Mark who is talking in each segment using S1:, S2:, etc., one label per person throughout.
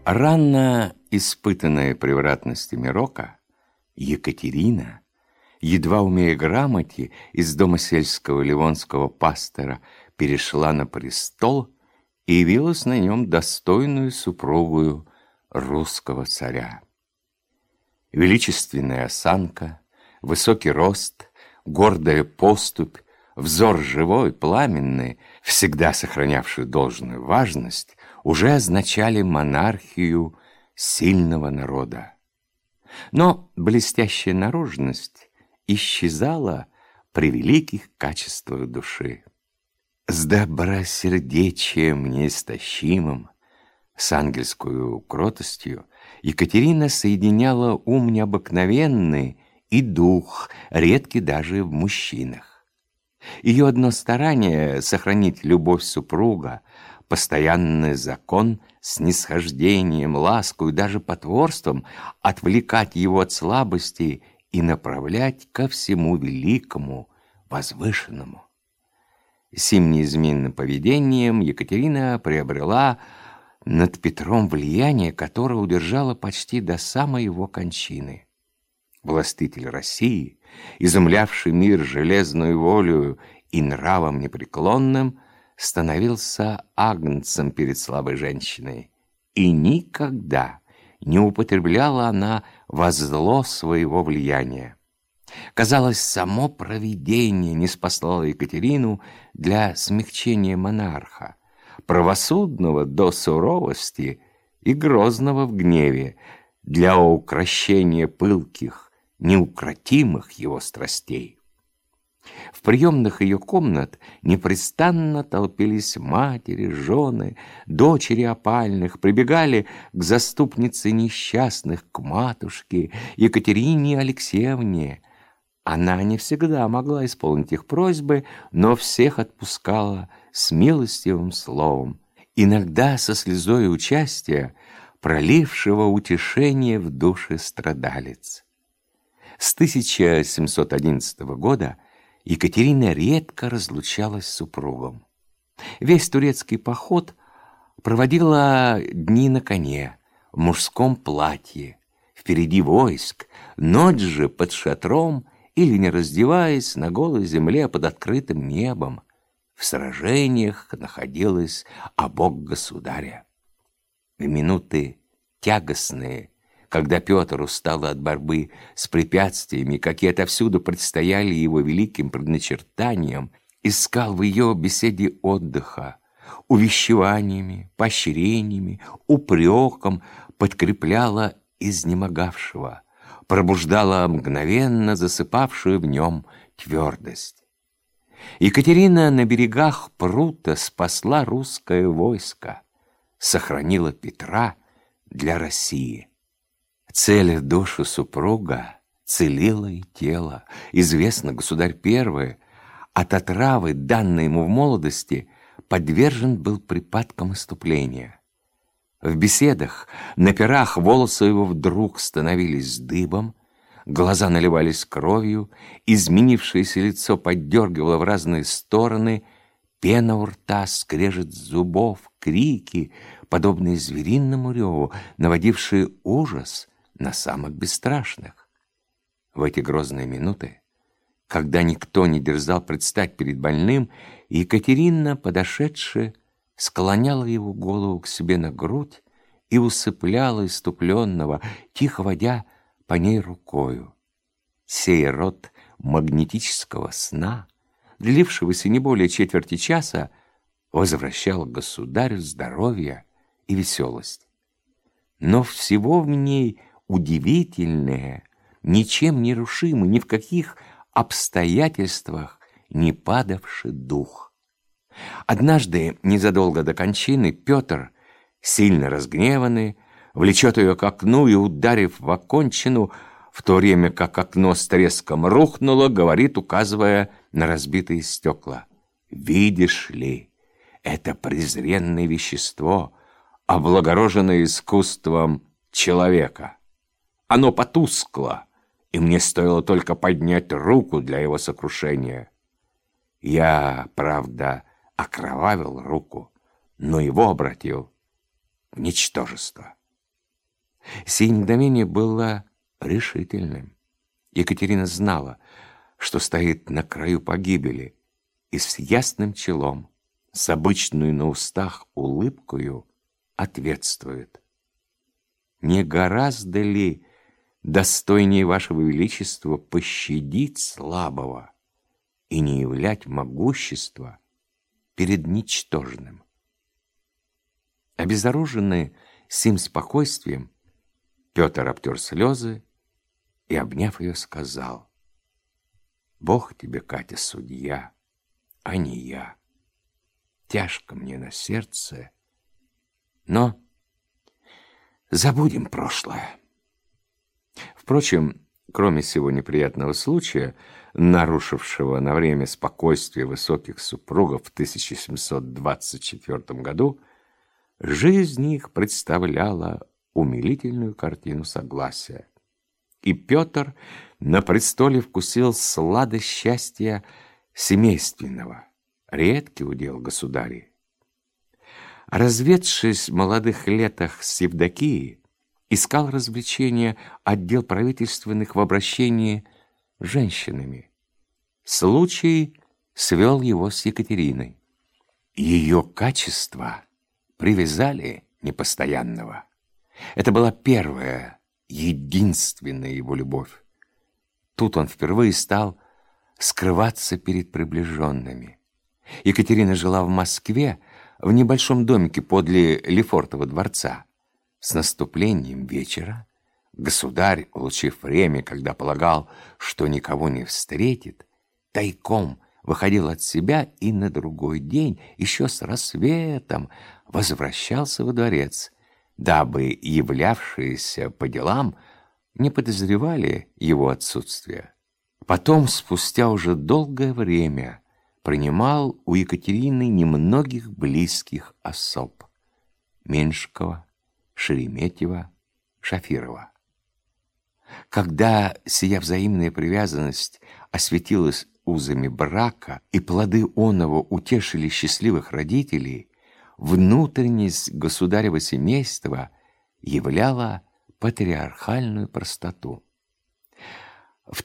S1: Рано испытанная превратностями рока, Екатерина, едва умея грамоте, из дома сельского ливонского пастора перешла на престол и явилась на нем достойную супругую русского царя. Величественная осанка, высокий рост, гордая поступь, взор живой, пламенный, всегда сохранявший должную важность, уже означали монархию сильного народа. Но блестящая наружность исчезала при великих качествах души. С добросердечием неистощимым, с ангельскую кротостью Екатерина соединяла ум необыкновенный и дух, редкий даже в мужчинах. Ее одно старание — сохранить любовь супруга, постоянный закон снисхождением, лаской, даже потворством, отвлекать его от слабости и направлять ко всему великому, возвышенному. Сим неизменным поведением Екатерина приобрела над Петром влияние, которое удержало почти до самой его кончины. Властитель России, изумлявший мир железной волею и нравом непреклонным, становился агнцем перед слабой женщиной, и никогда не употребляла она во зло своего влияния. Казалось, само провидение не спаслало Екатерину для смягчения монарха, правосудного до суровости и грозного в гневе, для укрощения пылких, неукротимых его страстей. В приемных ее комнат непрестанно толпились матери, жены, дочери опальных, прибегали к заступнице несчастных, к матушке Екатерине Алексеевне. Она не всегда могла исполнить их просьбы, но всех отпускала с милостивым словом, иногда со слезой участия, пролившего утешение в душе страдалец. С 1711 года Екатерина редко разлучалась с супругом. Весь турецкий поход проводила дни на коне, в мужском платье, впереди войск, ночь же под шатром или, не раздеваясь, на голой земле под открытым небом. В сражениях находилась обок государя. В минуты тягостные, когда Петр устал от борьбы с препятствиями, какие отовсюду предстояли его великим предначертаниям, искал в ее беседе отдыха, увещеваниями, поощрениями, упреком подкрепляла изнемогавшего, пробуждала мгновенно засыпавшую в нем твердость. Екатерина на берегах прута спасла русское войско, сохранила Петра для России. Целя душу супруга, целила и тело. Известно, государь первый от отравы, данной ему в молодости, подвержен был припадкам иступления. В беседах, на пирах волосы его вдруг становились дыбом, глаза наливались кровью, изменившееся лицо поддергивало в разные стороны, пена у рта, скрежет зубов, крики, подобные звериному реву, наводившие ужас на самых бесстрашных. В эти грозные минуты, когда никто не дерзал предстать перед больным, Екатерина, подошедшая, склоняла его голову к себе на грудь и усыпляла иступленного, тихо водя по ней рукою. Сей род магнетического сна, длившегося не более четверти часа, возвращал государю здоровье и веселость. Но всего в ней удивительное, ничем не рушимый, ни в каких обстоятельствах не падавший дух. Однажды, незадолго до кончины, Петр, сильно разгневанный, влечет ее к окну и, ударив в окончину, в то время как окно с треском рухнуло, говорит, указывая на разбитые стекла: «Видишь ли, это презренное вещество, облагороженное искусством человека. Оно потускло, и мне стоило только поднять руку для его сокрушения. Я, правда, окровавил руку, но его обратил в ничтожество. Сие мгновение было решительным. Екатерина знала, что стоит на краю погибели, и с ясным челом, с обычной на устах улыбкою ответствует: «Не гораздо ли достойнее вашего величества пощадить слабого и не являть могущества перед ничтожным?» Обезоруженный сим спокойствием, Петр обтер слезы и, обняв ее, сказал: «Бог тебе, Катя, судья, а не я. Тяжко мне на сердце, но забудем прошлое». Впрочем, кроме сего неприятного случая, нарушившего на время спокойствие высоких супругов в 1724 году, жизнь их представляла умилительную картину согласия. И Петр на престоле вкусил сладость счастья семейственного, редкий удел государей. Разведшись в молодых летах с Евдокией, искал развлечения отдел правительственных в обращении с женщинами. Случай свел его с Екатериной. Ее качества привязали непостоянного. Это была первая, единственная его любовь. Тут он впервые стал скрываться перед приближенными. Екатерина жила в Москве, в небольшом домике подле Лефортового дворца. С наступлением вечера государь, улучив время, когда полагал, что никого не встретит, тайком выходил от себя и на другой день, еще с рассветом, возвращался во дворец, дабы являвшиеся по делам не подозревали его отсутствие. Потом, спустя уже долгое время, принимал у Екатерины немногих близких особ: Меньшикова, Шереметьева, Шафирова. Когда сия взаимная привязанность осветилась узами брака, и плоды оного утешили счастливых родителей, внутренность государева семейства являла патриархальную простоту. В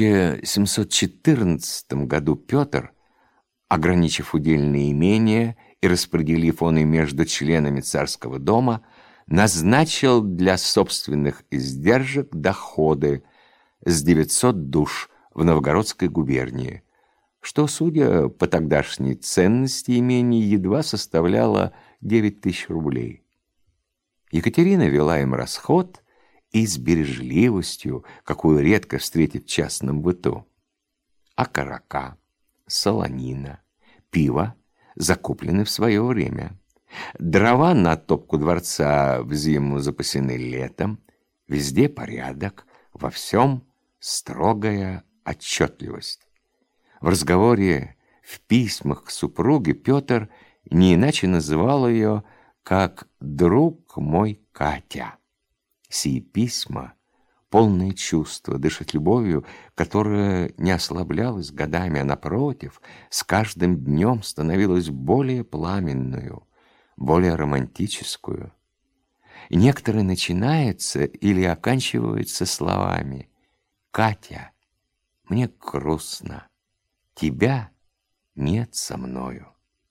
S1: 1714 году Петр, ограничив удельные имения и распределив он и между членами царского дома, назначил для собственных издержек доходы с 900 душ в Новгородской губернии, что, судя по тогдашней ценности имений, едва составляло 9000 рублей. Екатерина вела им расход и с бережливостью, какую редко встретить в частном быту. Окорока, солонина, пиво закуплены в свое время. Дрова на топку дворца в зиму запасены летом. Везде порядок, во всем строгая отчетливость. В разговоре, в письмах к супруге Петр не иначе называл ее, как «друг мой Катя». Сии письма, полные чувства, дышат любовью, которая не ослаблялась годами, а напротив, с каждым днем становилась более пламенную, более романтическую. И некоторые начинаются или оканчиваются словами: «Катя, мне грустно, тебя нет со мною».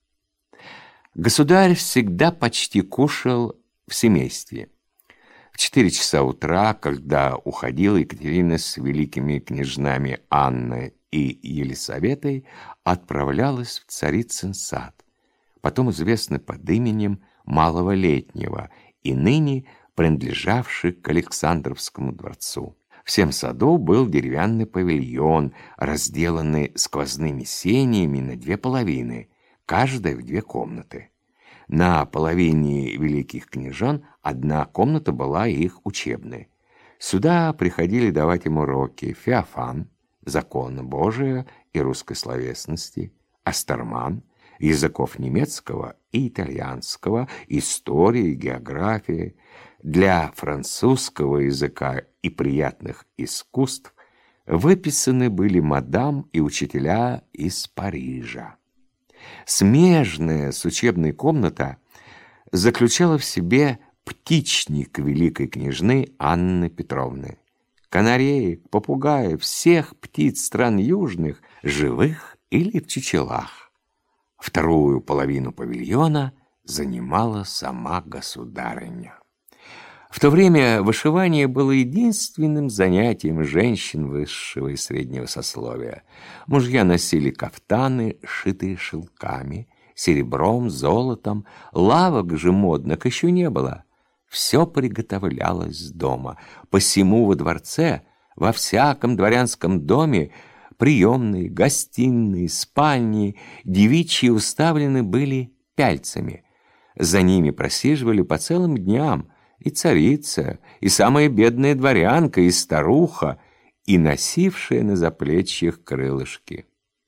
S1: Государь всегда почти кушал в семействе. В 4 часа утра, когда уходила Екатерина с великими княжнами Анной и Елисаветой, отправлялась в Царицын сад, потом известный под именем Малого Летнего и ныне принадлежавший к Александровскому дворцу. В сем саду был деревянный павильон, разделанный сквозными сениями на 2 половины, каждая в 2 комнаты. На половине великих княжон одна комната была их учебной. Сюда приходили давать им уроки Феофан, закона Божия и русской словесности, Астерман, языков немецкого и итальянского, истории, географии. Для французского языка и приятных искусств выписаны были мадам и учителя из Парижа. Смежная с учебной комната заключала в себе птичник великой княжны Анны Петровны. Канареек, попугаев, всех птиц стран южных, живых или в чучелах. Вторую половину павильона занимала сама государыня. В то время вышивание было единственным занятием женщин высшего и среднего сословия. Мужья носили кафтаны, шитые шелками, серебром, золотом. Лавок же модных еще не было. Все приготовлялось дома. Посему во дворце, во всяком дворянском доме, приемные, гостиные, спальни, девичьи уставлены были пяльцами. За ними просиживали по целым дням и царица, и самая бедная дворянка, и старуха, и носившая на заплечьях крылышки.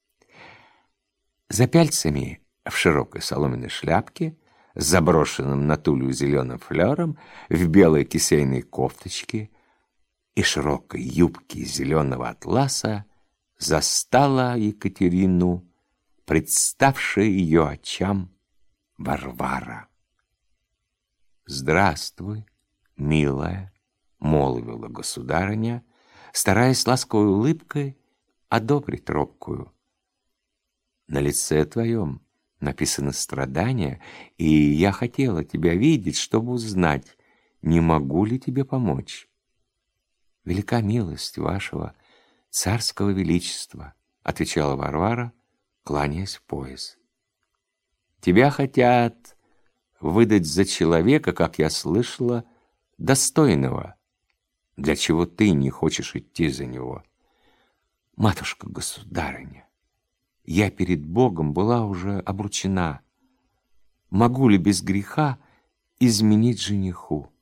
S1: За пяльцами в широкой соломенной шляпке, с заброшенным на тулью зеленым флером, в белой кисейной кофточке и широкой юбке зеленого атласа застала Екатерину, представшая ее очам, Варвара. «Здравствуй, милая», — молвила государыня, стараясь ласковой улыбкой одобрить робкую. «На лице твоем написано страдание, и я хотела тебя видеть, чтобы узнать, не могу ли тебе помочь». «Велика милость вашего царского величества», — отвечала Варвара, кланяясь в пояс. «Тебя хотят выдать за человека, как я слышала, достойного. Для чего ты не хочешь идти за него?» «Матушка-государыня, я перед Богом была уже обручена. Могу ли без греха изменить жениху?»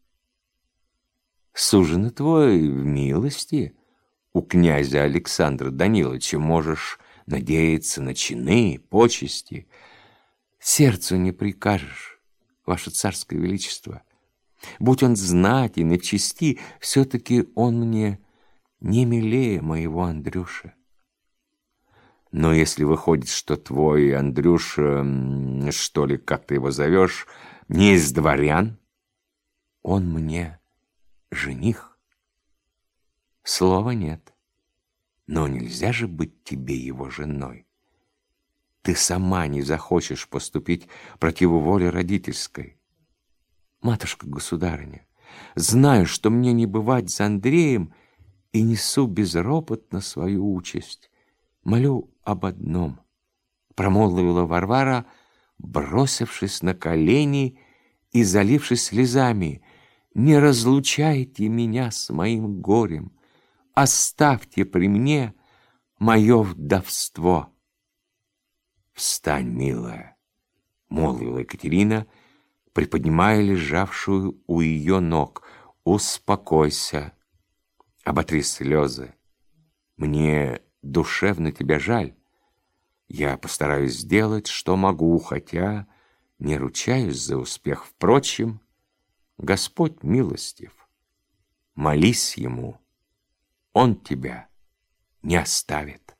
S1: «Суженый твой в милости у князя Александра Даниловича, можешь надеяться на чины, почести. Сердцу не прикажешь, ваше царское величество. Будь он знатен и в чести, все-таки он мне не милее моего Андрюши. Но если выходит, что твой Андрюша, что ли, как ты его зовешь, не из дворян, он мне жених. Слова нет, но нельзя же быть тебе его женой. Ты сама не захочешь поступить против воли родительской. Матушка-государыня, знаю, что мне не бывать за Андреем, и несу безропотно свою участь. Молю об одном, промолвила Варвара, бросившись на колени и залившись слезами. Не разлучайте меня с моим горем, оставьте при мне мое вдовство. «Встань, милая», — молвила Екатерина, приподнимая лежавшую у ее ног. «Успокойся, оботри слезы. Мне душевно тебя жаль. Я постараюсь сделать, что могу, хотя не ручаюсь за успех. Впрочем, Господь милостив. Молись Ему, Он тебя не оставит».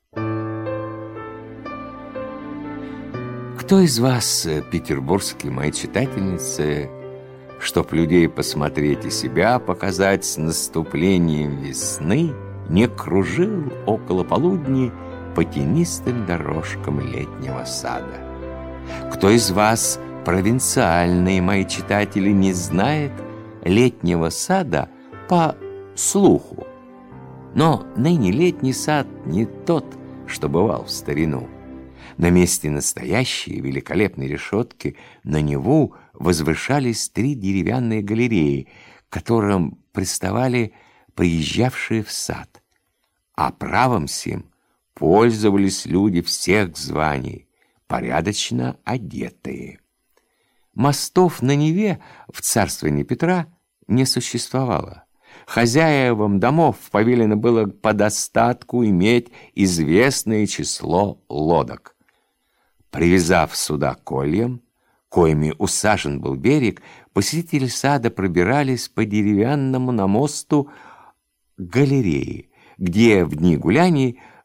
S1: Кто из вас, петербургские мои читательницы, чтоб людей посмотреть и себя показать с наступлением весны, не кружил около полудни по тенистым дорожкам летнего сада? Кто из вас, провинциальные мои читатели, не знает летнего сада по слуху? Но ныне летний сад не тот, что бывал в старину. На месте настоящей великолепной решетки на Неву возвышались 3 деревянные галереи, к которым приставали приезжавшие в сад. А правом сим пользовались люди всех званий, порядочно одетые. Мостов на Неве в царствовании Петра не существовало. Хозяевам домов повелено было по достатку иметь известное число лодок. Привязав суда кольям, коими усажен был берег, посетители сада пробирались по деревянному намосту галереи, где в дни гуляний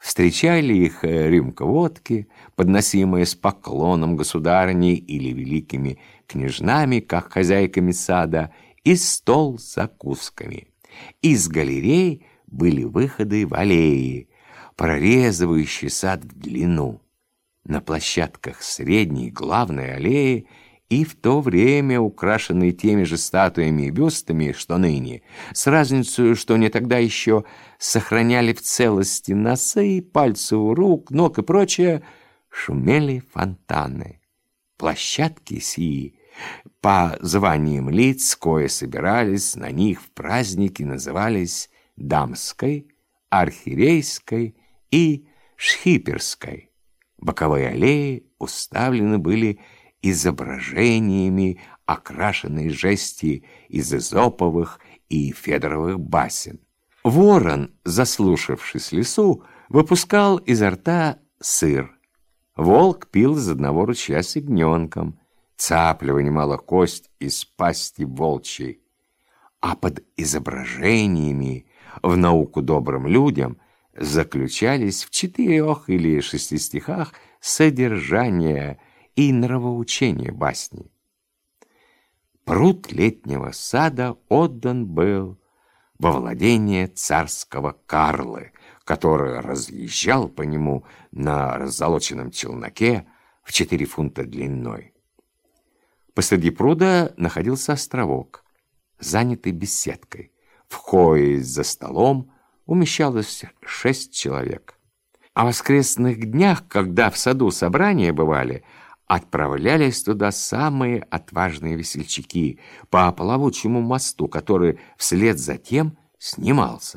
S1: Встречали их рюмка водки, подносимая с поклоном государыней или великими княжнами, как хозяйками сада, и стол с закусками. Из галерей были выходы в аллеи, прорезывающие сад в длину. На площадках средней главной аллеи и в то время украшенные теми же статуями и бюстами, что ныне, с разницей, что они тогда еще сохраняли в целости носы, пальцы у рук, ног и прочее, шумели фонтаны. Площадки сии по званиям лиц, кое собирались на них в праздники, назывались Дамской, Архиерейской и Шхиперской. Боковые аллеи уставлены были изображениями окрашенной жести из эзоповых и федоровых басен. Ворон, заслушавшись лесу, выпускал изо рта сыр. Волк пил из одного ручья с ягненком. Цапля вынимала кость из пасти волчьей. А под изображениями в науку добрым людям заключались в 4 или 6 стихах содержание и нравоучение басни. Пруд летнего сада отдан был во владение царского Карлы, который разъезжал по нему на раззолоченном челноке в 4 фунта длиной. Посреди пруда находился островок, занятый беседкой, в коей за столом умещалось 6 человек. О воскресных днях, когда в саду собрания бывали, отправлялись туда самые отважные весельчаки по плавучему мосту, который вслед за тем снимался.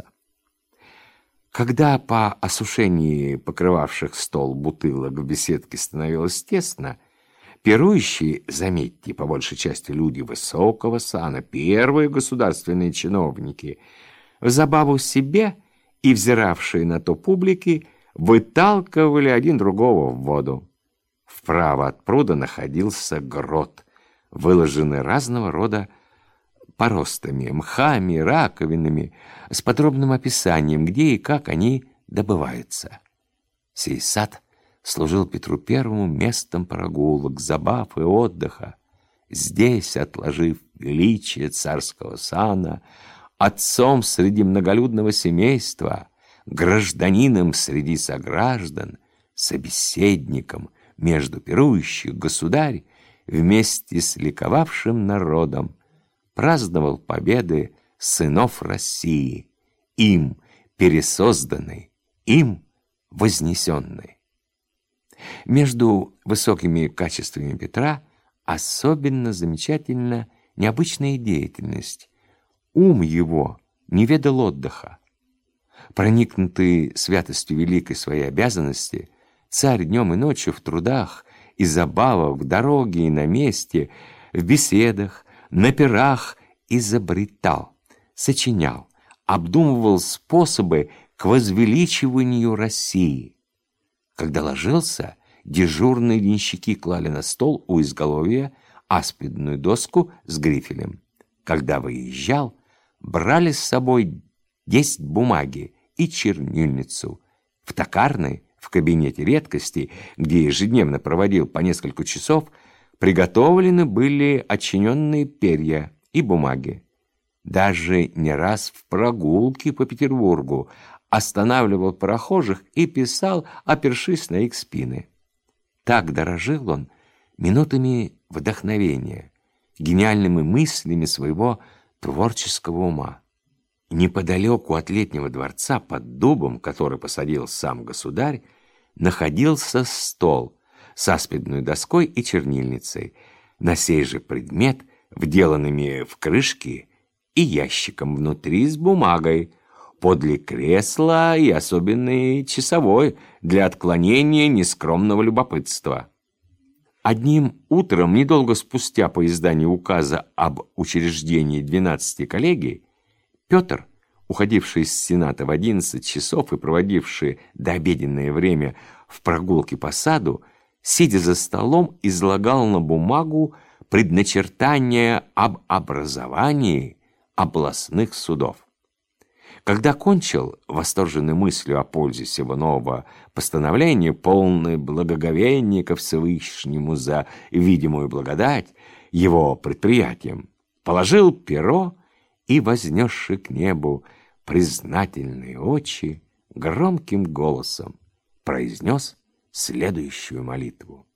S1: Когда по осушении покрывавших стол бутылок в беседке становилось тесно, пирующие, заметьте, по большей части люди высокого сана, первые государственные чиновники, в забаву себе и взиравшие на то публики, выталкивали один другого в воду. Вправо от пруда находился грот, выложенный разного рода поростами, мхами, раковинами, с подробным описанием, где и как они добываются. Сей сад служил Петру Первому местом прогулок, забав и отдыха. Здесь, отложив величие царского сана, отцом среди многолюдного семейства, гражданином среди сограждан, собеседником между пирующих государь вместе с ликовавшим народом праздновал победы сынов России, им пересозданной, им вознесенной. Между высокими качествами Петра особенно замечательна необычная деятельность. Ум его не ведал отдыха. Проникнутый святостью великой своей обязанности, царь днем и ночью в трудах и забавах, в дороге и на месте, в беседах, на пирах изобретал, сочинял, обдумывал способы к возвеличиванию России. Когда ложился, дежурные денщики клали на стол у изголовья аспидную доску с грифелем. Когда выезжал, брали с собой 10 бумаги и чернильницу. В токарной, в кабинете редкостей, где ежедневно проводил по несколько часов, приготовлены были отчиненные перья и бумаги. Даже не раз в прогулке по Петербургу останавливал прохожих и писал, опершись на их спины. Так дорожил он минутами вдохновения, гениальными мыслями своего творческого ума. Неподалеку от Летнего дворца, под дубом, который посадил сам государь, находился стол с аспидной доской и чернильницей, на сей же предмет, вделанными в крышки и ящиком внутри с бумагой, подле кресла и особенный часовой для отклонения нескромного любопытства. Одним утром, недолго спустя по изданию указа об учреждении 12 коллегий, Петр, уходивший из Сената в 11 часов и проводивший дообеденное время в прогулке по саду, сидя за столом, излагал на бумагу предначертания об образовании областных судов. Когда кончил, восторженный мыслью о пользе сего нового постановления, полный благоговения ко Всевышнему за видимую благодать его предприятием, положил перо и, вознесши к небу признательные очи, громким голосом произнес следующую молитву.